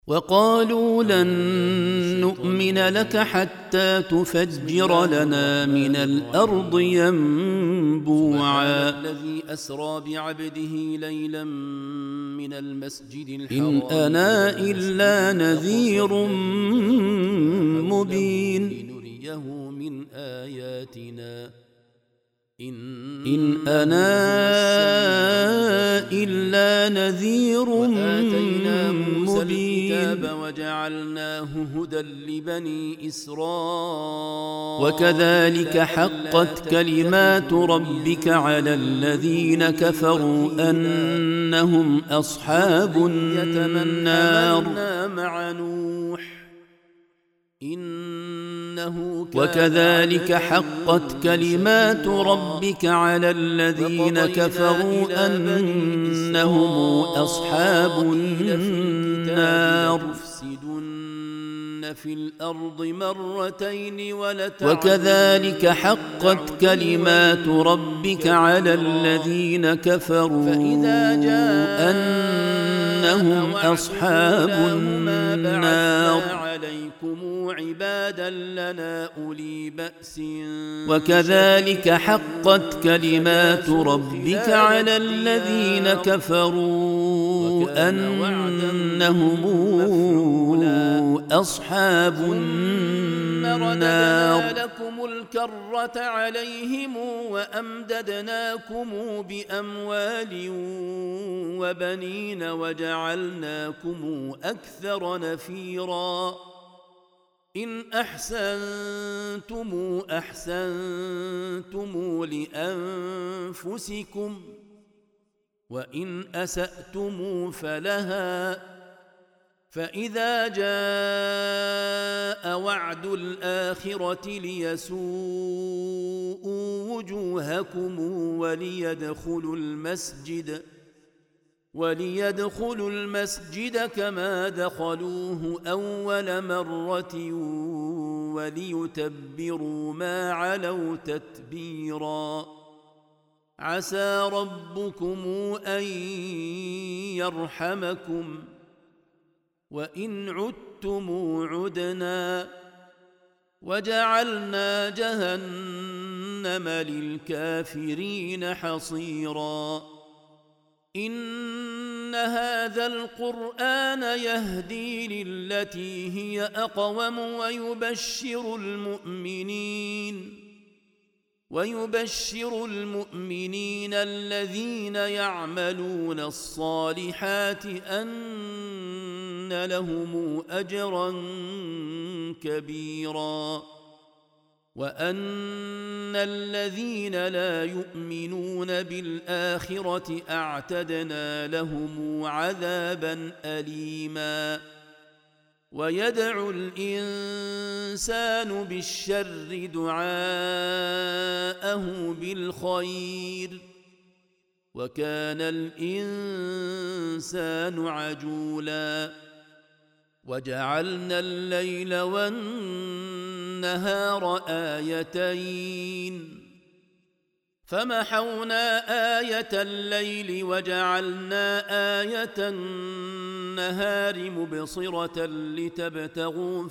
وقالوا لن نؤمن لك حتى تفجر لنا من الأرض ينبوعا. الذي أسرى بعبده ليلا من المسجد الحرام إن أنا إلا نذير مبين لنريه من آياتنا إن أنا إلا نذير مبين وجعلناه هدى لبني إسرائيل وكذلك حقت كلمات ربك على الذين كفروا أنهم أصحاب النار مع نوح وكذلك حقت كلمات ربك على الذين كفروا أنهم أصحاب النار في الأرض مرتين وكذلك حقت كلمات ربك على الذين كفروا أنهم أصحاب النار عبادا لنا أولي بأس وكذلك حقت كلمات ربك على الذين كفروا أنهم أصحاب النار لكم الكرة عليهم وأمددناكم بأموال وبنين وجعلناكم أكثر نفيرا إن أحسنتم أحسنتم لأنفسكم وإن أسأتم فلها فإذا جاء وعد الآخرة ليسوءوا وجوهكم وليدخلوا المسجد كما دخلوه أول مرة وليتبروا ما علوا تتبيرا عسى ربكم أن يرحمكم وإن عدتم عدنا وجعلنا جهنم للكافرين حصيرا إن هذا القرآن يهدي للتي هي أقوم ويبشر المؤمنين الذين يعملون الصالحات أن لهم أجرا كبيرا وأن الذين لا يؤمنون بالآخرة أعتدنا لهم عذابا أليما ويدعو الإنسان بالشر دعاءه بالخير وكان الإنسان عجولا وجعلنا الليل والنهار آيتين فمحونا آية الليل وجعلنا آية النهار مبصرة لتبتغوا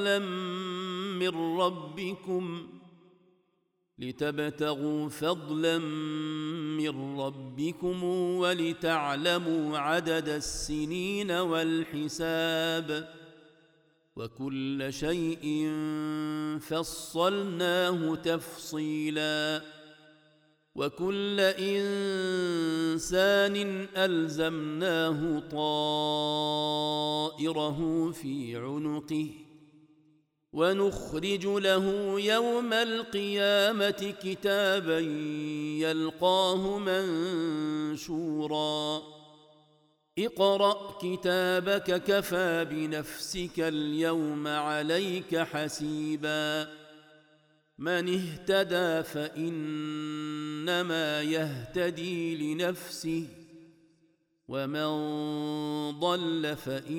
فضلا من ربكم ولتعلموا عدد السنين والحساب وكل شيء فصلناه تفصيلا وكل إنسان ألزمناه طائره في عنقه ونخرج له يوم القيامة كتابا يلقاه منشورا اقرأ كتابك كفى بنفسك اليوم عليك حسيبا من اهتدى فإنما يهتدي لنفسه ومن ضل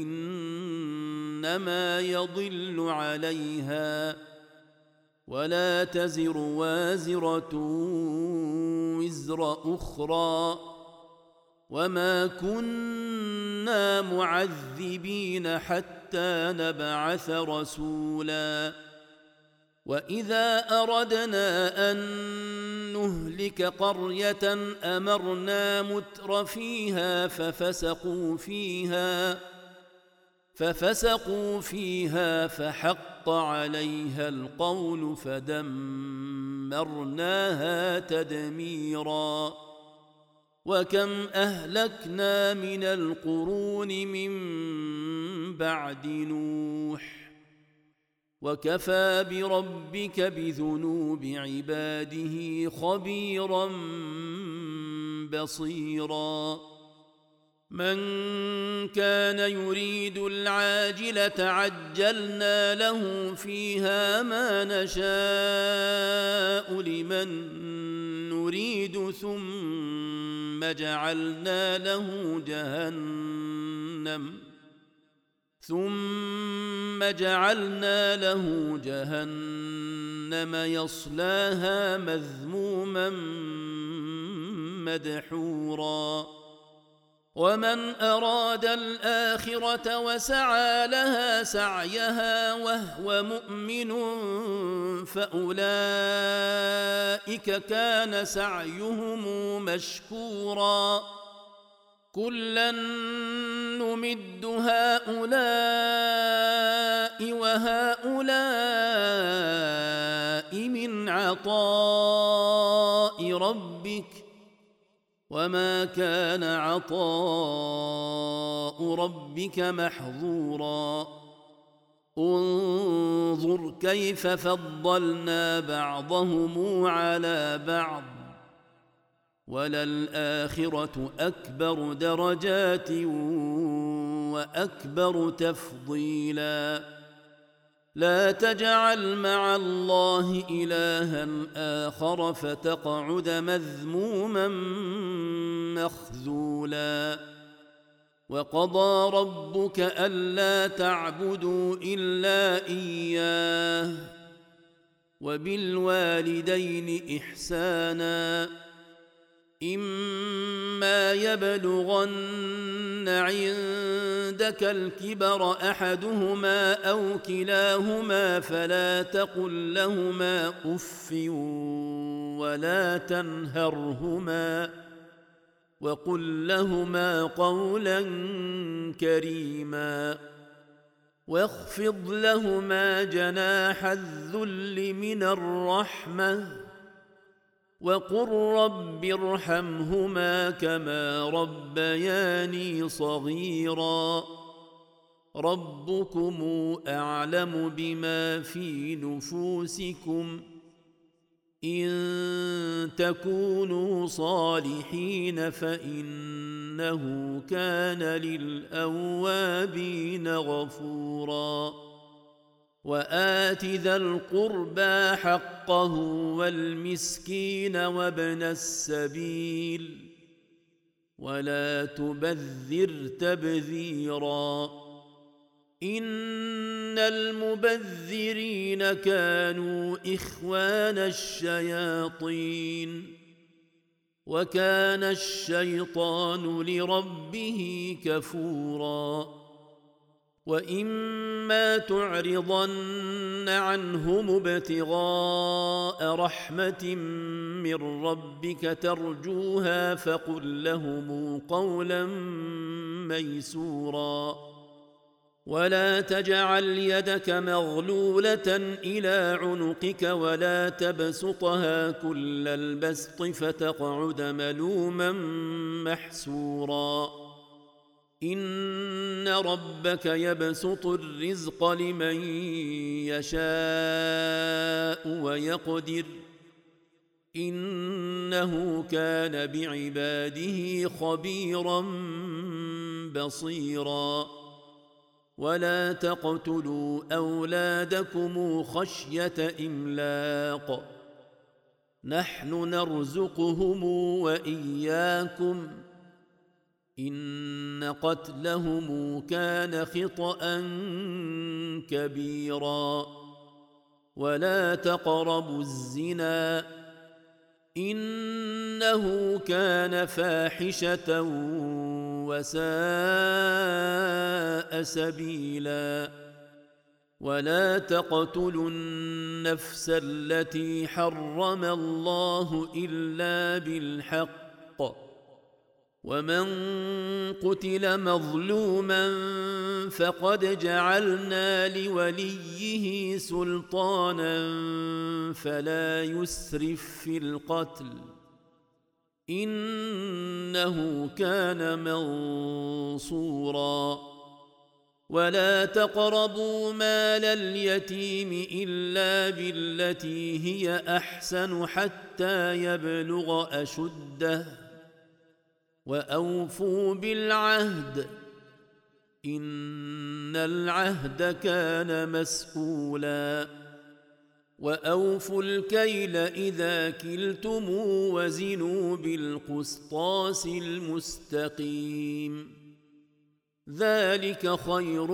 فإنما يضل عليها ولا تزر وازرة وزر أخرى وما كنا معذبين حتى نبعث رسولا وإذا أردنا أن نهلك قرية أمرنا متر فيها ففسقوا فيها فحق عليها القول فدمرناها تدميرا وكم أهلكنا من القرون من بعد نوح وكفى بربك بذنوب عباده خبيرا بصيرا من كان يريد العاجلة عجلنا له فيها ما نشاء لمن نريد ثم جعلنا له جهنم يصلاها مذموما مدحورا ومن أراد الآخرة وسعى لها سعيها وهو مؤمن فأولئك كان سعيهم مشكورا كلا نمد هؤلاء وهؤلاء من عطاء ربك وما كان عطاء ربك محظورا انظر كيف فضلنا بعضهم على بعض وللآخرة أكبر درجات وأكبر تفضيلا لا تجعل مع الله إلها آخر فتقعد مذموما مخذولا وقضى ربك ألا تعبدوا إلا إياه وبالوالدين إحسانا إما يبلغن عندك الكبر أحدهما أو كلاهما فلا تقل لهما أف ولا تنهرهما وقل لهما قولا كريما واخفض لهما جناح الذل من الرحمة وقل رب ارحمهما كما ربياني صغيرا ربكم أعلم بما في نفوسكم إن تكونوا صالحين فإنه كان للأوابين غفورا وآت ذا القربى حقه والمسكين وابن السبيل ولا تبذر تبذيرا إن المبذرين كانوا إخوان الشياطين وكان الشيطان لربه كفورا وإما تعرضن عنهم ابتغاء رحمة من ربك ترجوها فقل لهم قولا ميسورا ولا تجعل يدك مغلولة إلى عنقك ولا تبسطها كل البسط فتقعد ملوما محسورا إن ربك يبسط الرزق لمن يشاء ويقدر إنه كان بعباده خبيرا بصيرا ولا تقتلوا أولادكم خشية إملاق نحن نرزقهم وإياكم إن قتلهم كان خطأ كبيرا ولا تقربوا الزنا إنه كان فاحشة وساء سبيلا ولا تقتلوا النفس التي حرم الله إلا بالحق ومن قتل مظلوما فقد جعلنا لوليه سلطانا فلا يسرف في القتل إنه كان منصورا ولا تقربوا مال اليتيم إلا بالتي هي أحسن حتى يبلغ أشده وأوفوا بالعهد إن العهد كان مسؤولا وأوفوا الكيل إذا كلتم وزنوا بالقسطاس المستقيم ذلك خير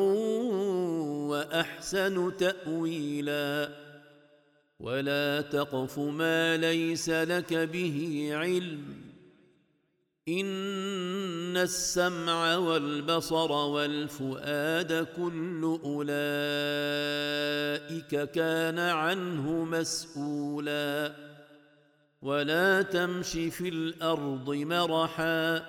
وأحسن تأويلا ولا تقف ما ليس لك به علم إن السمع والبصر والفؤاد كل أولئك كان عنه مسؤولا ولا تمش في الأرض مرحا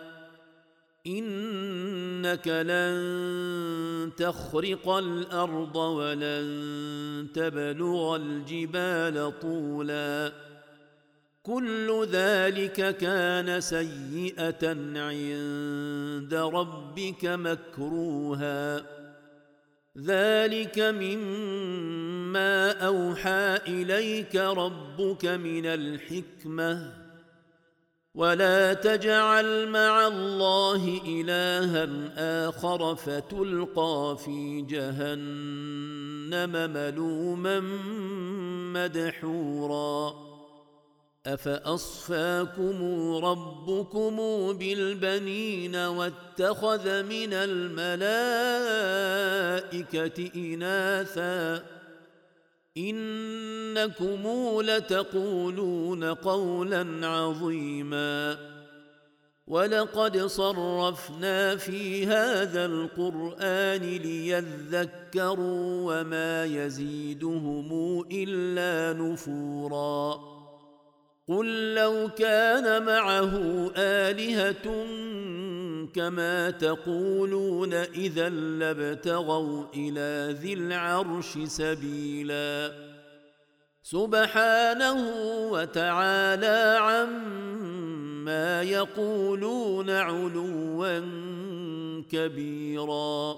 إنك لن تخرق الأرض ولن تبلغ الجبال طولا كل ذلك كان سيئة عند ربك مكروها ذلك مما أوحى إليك ربك من الحكمة ولا تجعل مع الله إلها آخر فتلقى في جهنم ملوما مدحورا أفأصفاكم ربكم بالبنين واتخذ من الملائكة إناثا إنكم لتقولون قولا عظيما ولقد صرفنا في هذا القرآن ليذكروا وما يزيدهم إلا نفورا قل لو كان معه آلهة كما تقولون إذا لابتغوا إلى ذي العرش سبيلا سبحانه وتعالى عما يقولون علوا كبيرا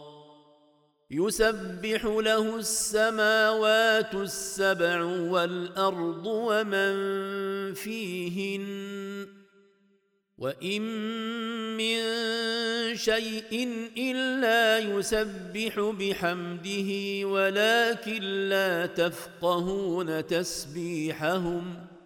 يسبح له السماوات السبع والأرض ومن فيهن وإن من شيء إلا يسبح بحمده ولكن لا تفقهون تسبيحهم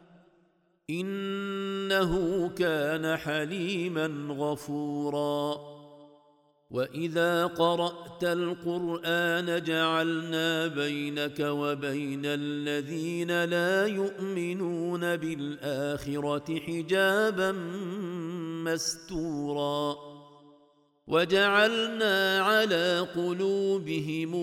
إنه كان حليما غفورا وإذا قرأت القرآن جعلنا بينك وبين الذين لا يؤمنون بالآخرة حجابا مستورا وجعلنا على قلوبهم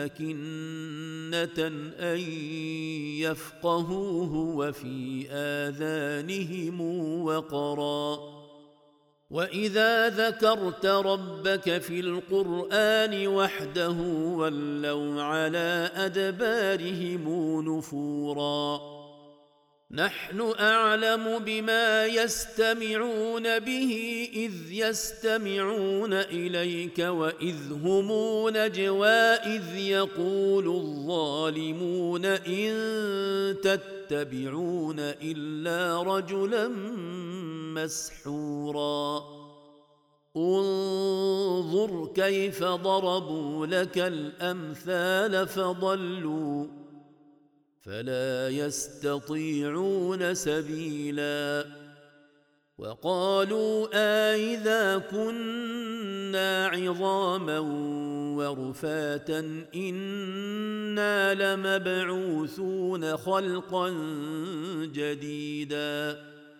أكنة أن يفقهوه وفي آذانهم وقرا وإذا ذكرت ربك في القرآن وحده ولوا على أدبارهم نفورا نحن أعلم بما يستمعون به إذ يستمعون إليك وإذ هم نجوى إذ يقول الظالمون إن تتبعون إلا رجلا مسحورا انظر كيف ضربوا لك الأمثال فضلوا فلا يستطيعون سبيلا وقالوا أإذا كنا عظاما ورفاتا إنا لمبعوثون خلقا جديدا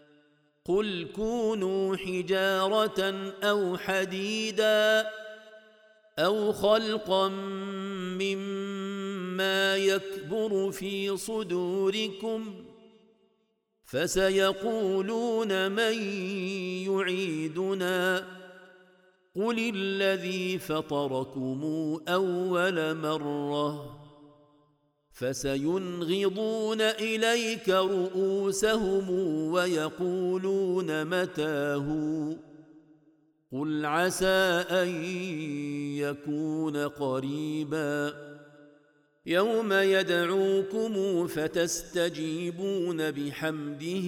قل كونوا حجارة أو حديدا أو خلقا مما يكبر في صدوركم فسيقولون من يعيدنا قل الذي فطركم أول مرة فسينغضون إليك رؤوسهم ويقولون متاه قل عسى أن يكون قريبا يوم يدعوكم فتستجيبون بحمده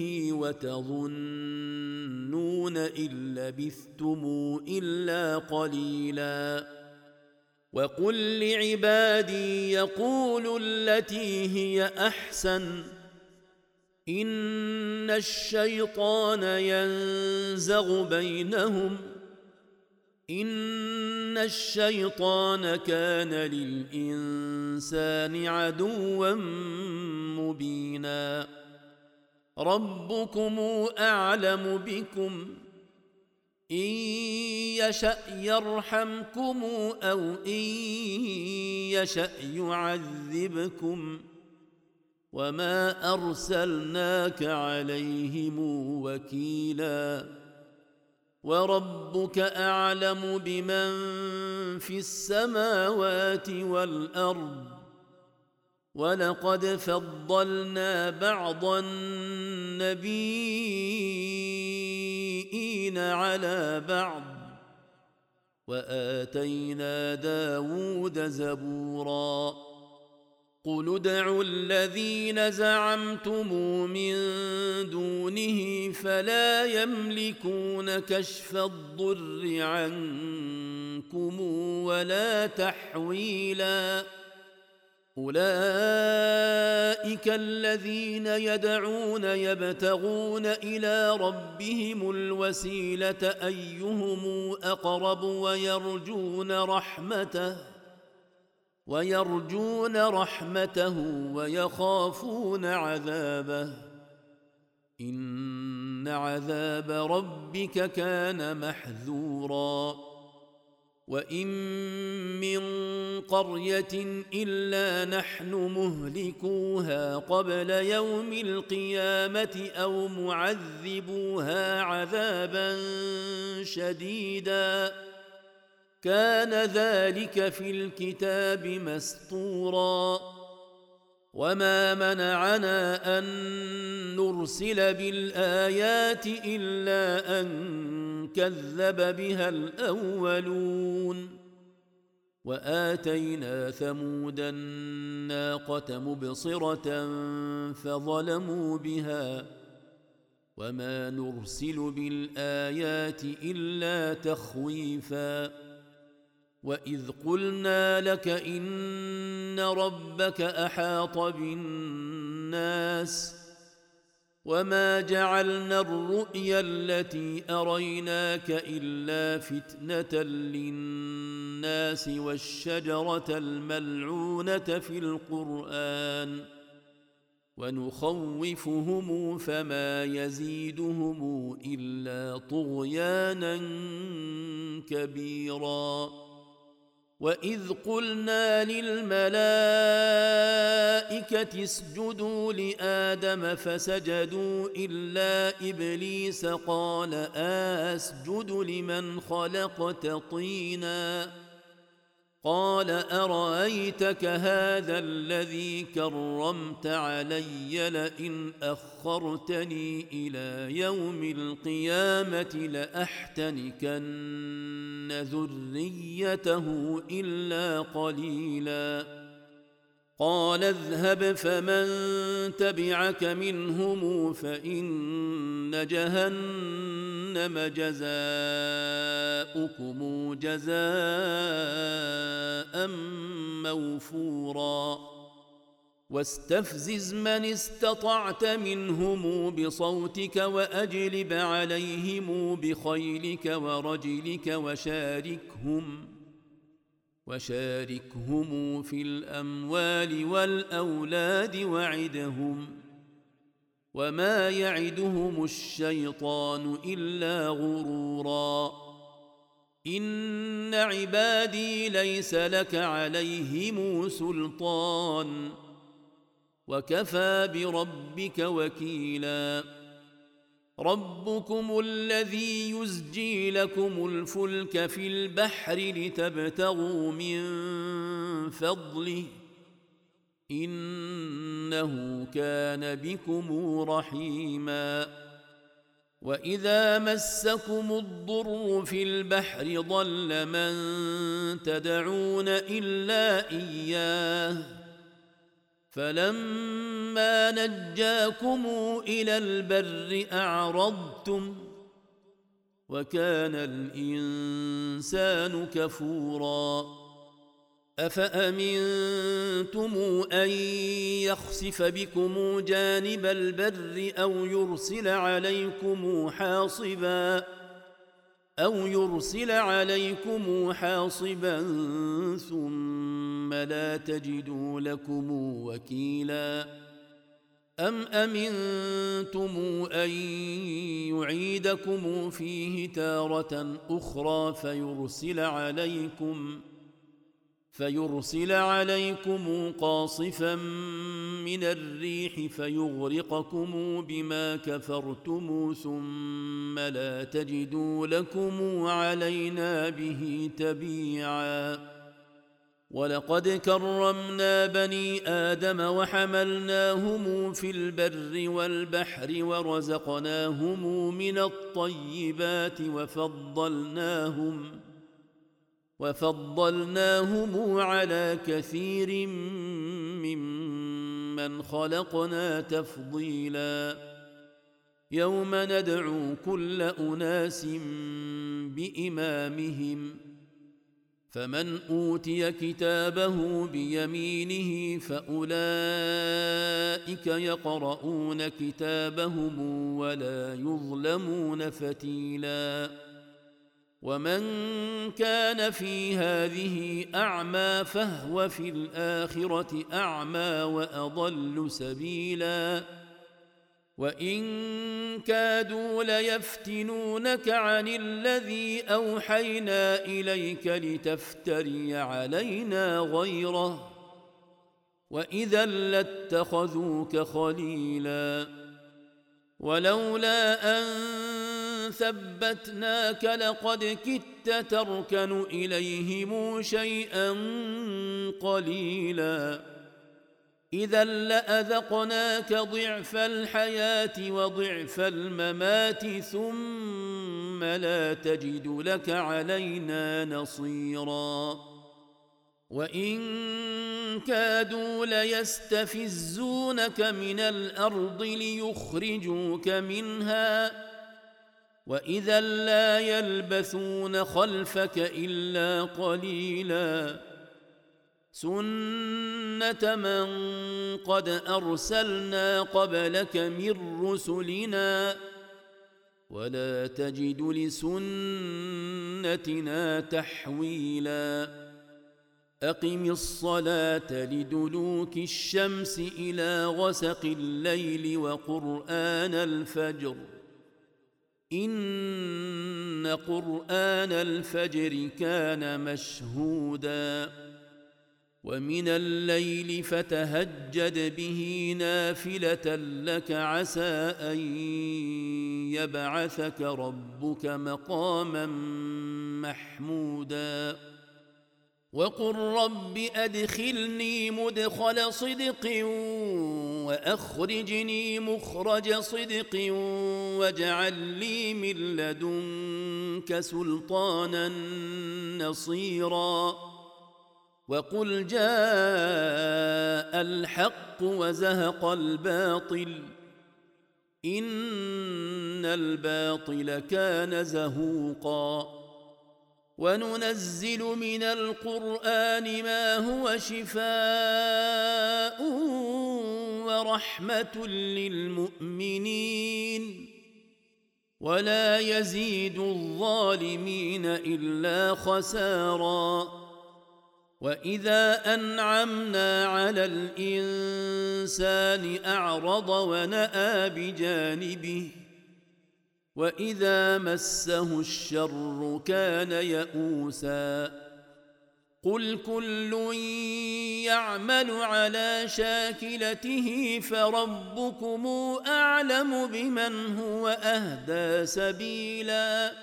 وتظنون إن لبثتم إلا قليلا وقل لعبادي يقولوا التي هي أحسن إن الشيطان ينزغ بينهم إن الشيطان كان للإنسان عدوا مبينا ربكم أعلم بكم إن يشأ يرحمكم أو إن يشأ يعذبكم وما أرسلناك عليهم وكيلا وربك أعلم بمن في السماوات والأرض ولقد فضلنا بعض النبيين على بعض وآتينا داود زبورا قل ادعوا الذين زعمتم من دونه فلا يملكون كشف الضر عنكم ولا تحويلا أولئك الذين يدعون يبتغون إلى ربهم الوسيلة أيهم أقرب ويرجون رحمته ويخافون عذابه إن عذاب ربك كان محذورا وإن من قرية إلا نحن مهلكوها قبل يوم القيامة أو معذبوها عذابا شديدا كان ذلك في الكتاب مسطورا وما منعنا أن نرسل بالآيات إلا أن كذب بها الأولون وآتينا ثمود الناقة مبصرة فظلموا بها وما نرسل بالآيات إلا تخويفا وإذ قلنا لك إن ربك أحاط بالناس وما جعلنا الرؤيا التي أريناك إلا فتنة للناس والشجرة الملعونة في القرآن ونخوفهم فما يزيدهم إلا طغيانا كبيرا وإذ قلنا للملائكة اسجدوا لآدم فسجدوا إلا إبليس قال أسجد لمن خلقت طينا قال أرأيتك هذا الذي كرمت علي لئن أخرتني إلى يوم القيامة لأحتنكن ذريته إلا قليلا قال اذهب فمن تبعك منهم فإن جهنم جزاؤكم جزاء موفورا واستفزز من استطعت منهم بصوتك وأجلب عليهم بخيلك ورجلك وشاركهم في الأموال والأولاد وعدهم وما يعدهم الشيطان إلا غرورا إن عبادي ليس لك عليهم سلطان وكفى بربك وكيلا ربكم الذي يزجي لكم الفلك في البحر لتبتغوا من فضله إنه كان بكم رحيما وإذا مسكم الضر في البحر ضل من تدعون إلا إياه فلما نجاكم إلى البر أعرضتم وكان الإنسان كفورا أفأمنتم أن يخسف بكم جانب البر أو يرسل عليكم حاصبا ثم لا تجدوا لكم وكيلا أم أمنتم أن يعيدكم فيه تارة أخرى فيرسل عليكم قاصفا من الريح فيغرقكم بما كفرتم ثم لا تجدوا لكم علينا به تبيعا ولقد كرمنا بني آدم وحملناهم في البر والبحر ورزقناهم من الطيبات وفضلناهم على كثير ممن خلقنا تفضيلا يوم ندعو كل أناس بإمامهم فمن أوتي كتابه بيمينه فأولئك يقرؤون كتابهم ولا يظلمون فتيلا ومن كان في هذه أعمى فهو في الآخرة أعمى وأضل سبيلا وإن كادوا ليفتنونك عن الذي أوحينا إليك لتفتري علينا غيره وإذا لاتخذوك خليلا ولولا أن ثبتناك لقد كدت تركن إليهم شيئا قليلا إذا لأذقناك ضعف الحياة وضعف الممات ثم لا تجد لك علينا نصيرا وإن كادوا ليستفزونك من الأرض ليخرجوك منها وإذا لا يلبثون خلفك إلا قليلا سنة من قد أرسلنا قبلك من رسلنا ولا تجد لسنتنا تحويلا أقم الصلاة لدلوك الشمس إلى غسق الليل وقرآن الفجر إن قرآن الفجر كان مشهودا ومن الليل فتهجد به نافلة لك عسى أن يبعثك ربك مقاما محمودا وقل رب أدخلني مدخل صدق وأخرجني مخرج صدق واجعل لي من لدنك سلطانا نصيرا وقل جاء الحق وزهق الباطل إن الباطل كان زهوقا وننزل من القرآن ما هو شفاء ورحمة للمؤمنين ولا يزيد الظالمين إلا خسارا وإذا أنعمنا على الإنسان أعرض ونأى بجانبه وإذا مسه الشر كان يئوسا قل كل يعمل على شاكلته فربكم أعلم بمن هو أهدى سبيلا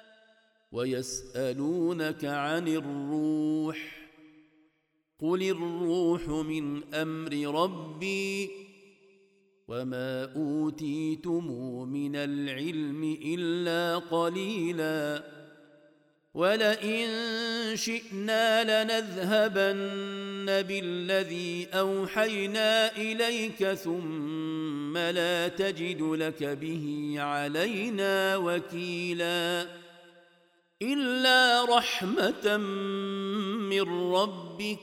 ويسألونك عن الروح قل الروح من أمر ربي وما أوتيتم من العلم إلا قليلا ولئن شئنا لنذهبن بالذي أوحينا إليك ثم لا تجد لك به علينا وكيلا إلا رحمة من ربك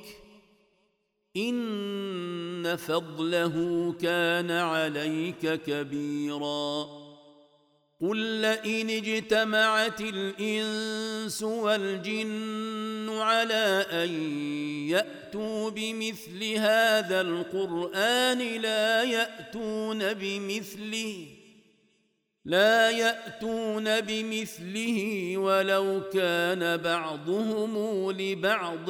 إن فضله كان عليك كبيرا قل لئن اجتمعت الإنس والجن على أن يأتوا بمثل هذا القرآن لا يأتون بمثله ولو كان بعضهم لبعض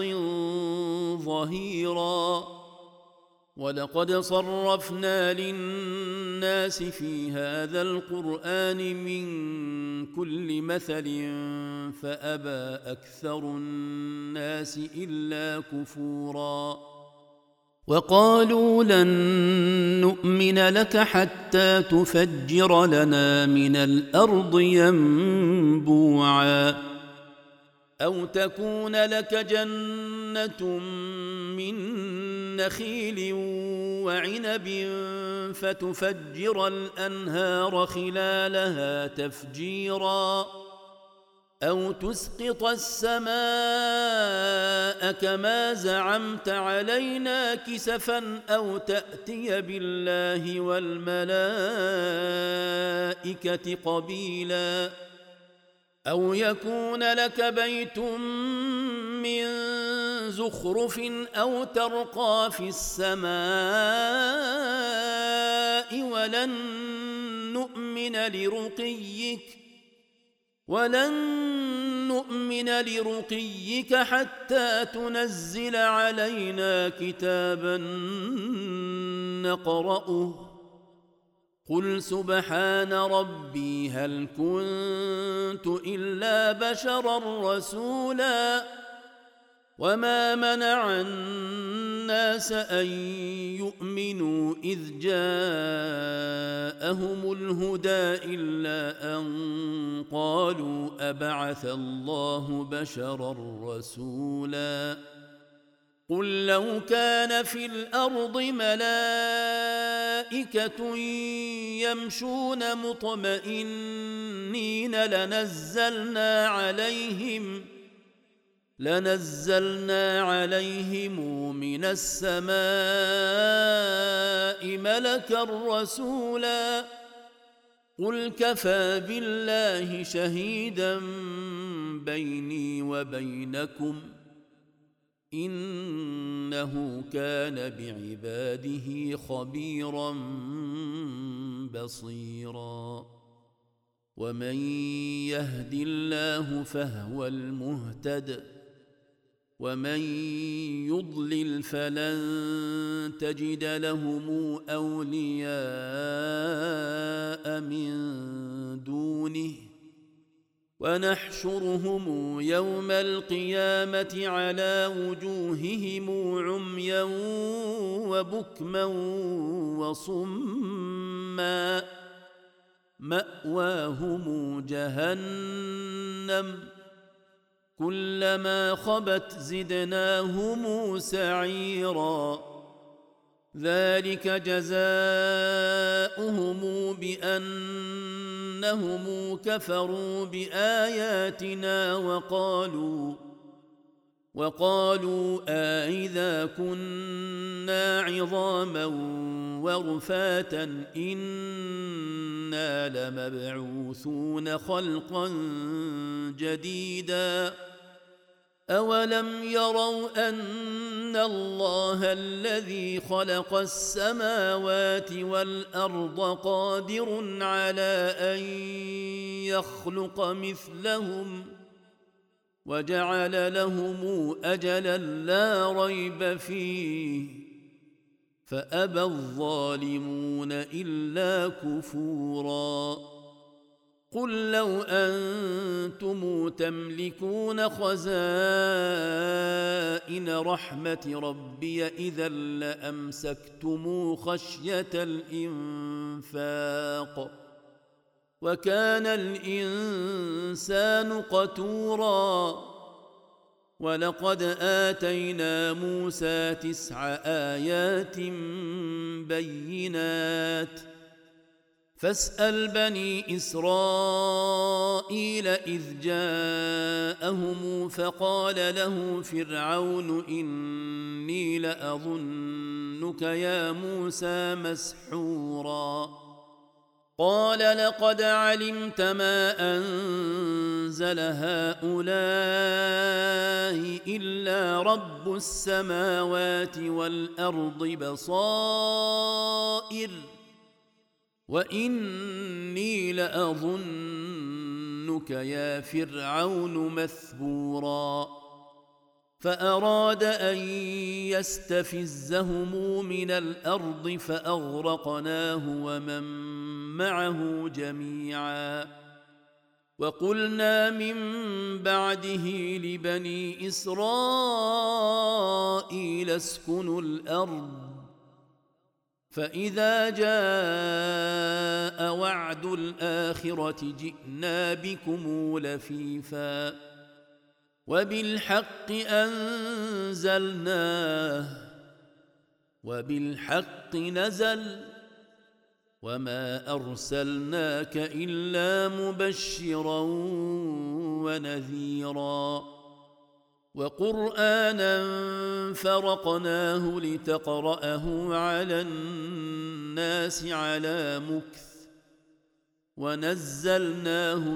ظهيرا ولقد صرفنا للناس في هذا القرآن من كل مثل فأبى أكثر الناس إلا كفورا وقالوا لن نؤمن لك حتى تفجر لنا من الأرض ينبوعا أو تكون لك جنة من نخيل وعنب فتفجر الأنهار خلالها تفجيرا أو تسقط السماء كما زعمت علينا كسفا أو تأتي بالله والملائكة قبيلا أو يكون لك بيت من زخرف أو ترقى في السماء ولن نؤمن لرقيك حتى تنزل علينا كتابا نقرأه قل سبحان ربي هل كنت إلا بشرا رسولا وما منع الناس أن يؤمنوا إذ جاءهم الهدى إلا أن قالوا أبعث الله بشرا رسولا قل لو كان في الأرض ملائكة يمشون مطمئنين لنزلنا عليهم من السماء ملكا رسولا قل كفى بالله شهيدا بيني وبينكم إنه كان بعباده خبيرا بصيرا ومن يهد الله فهو المهتد ومن يضلل فلن تجد لهم أولياء من دونه ونحشرهم يوم القيامة على وجوههم عميا وبكما وصما مأواهم جهنم كلما خبت زدناهم سعيرا ذلك جزاؤهم بأنهم كفروا بآياتنا وقالوا أإذا كنا عظاما ورفاتا إنا لمبعوثون خلقا جديدا أولم يروا أن الله الذي خلق السماوات والأرض قادر على أن يخلق مثلهم وجعل لهم أجلا لا ريب فيه فأبى الظالمون إلا كفورا قل لو أنتم تملكون خزائن رحمة ربي إذا لأمسكتم خشية الإنفاق وكان الإنسان قتورا ولقد آتينا موسى 9 آيات بينات فاسأل بني إسرائيل إذ جاءهم فقال له فرعون إني لأظنك يا موسى مسحورا قال لقد علمت ما أنزل هؤلاء إلا رب السماوات والأرض بصائر وإني لأظنك يا فرعون مثبورا فأراد أن يستفزهم من الأرض فأغرقناه ومن معه جميعا وقلنا من بعده لبني إسرائيل اسكنوا الأرض فإذا جاء وعد الآخرة جئنا بكم لفيفا وبالحق أنزلناه وبالحق نزل وما أرسلناك إلا مبشرا ونذيرا وقرآنا فرقناه لتقرأه على الناس على مكث ونزلناه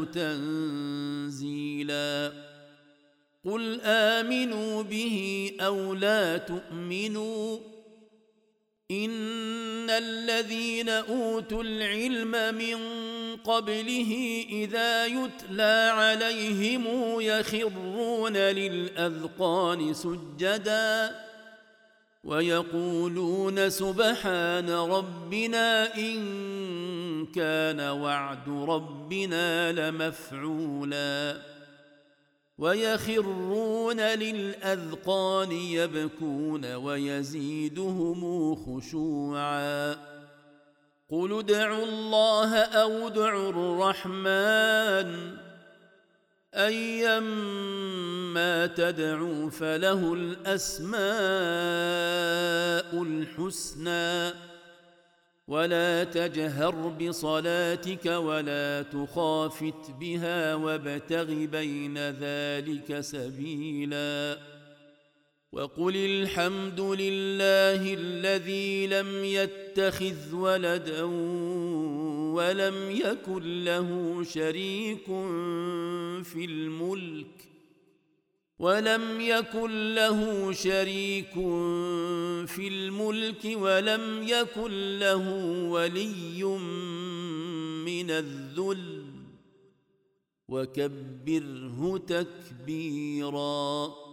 تنزيلا قل آمنوا به أو لا تؤمنوا إن الذين أوتوا العلم من قبله إذا يتلى عليهم يخرون للأذقان سجدا ويقولون سبحان ربنا إن كان وعد ربنا لمفعولا ويخرون للأذقان يبكون ويزيدهم خشوعا قل ادعوا الله أو ادعوا الرحمن أيما تدعوا فله الأسماء الحسنى ولا تجهر بصلاتك ولا تخافت بها وابتغ بين ذلك سبيلا وقل الحمد لله الذي لم يتخذ ولدا ولم يكن له شريك في الملك ولم يكن له ولي من الذل وكبره تكبيرا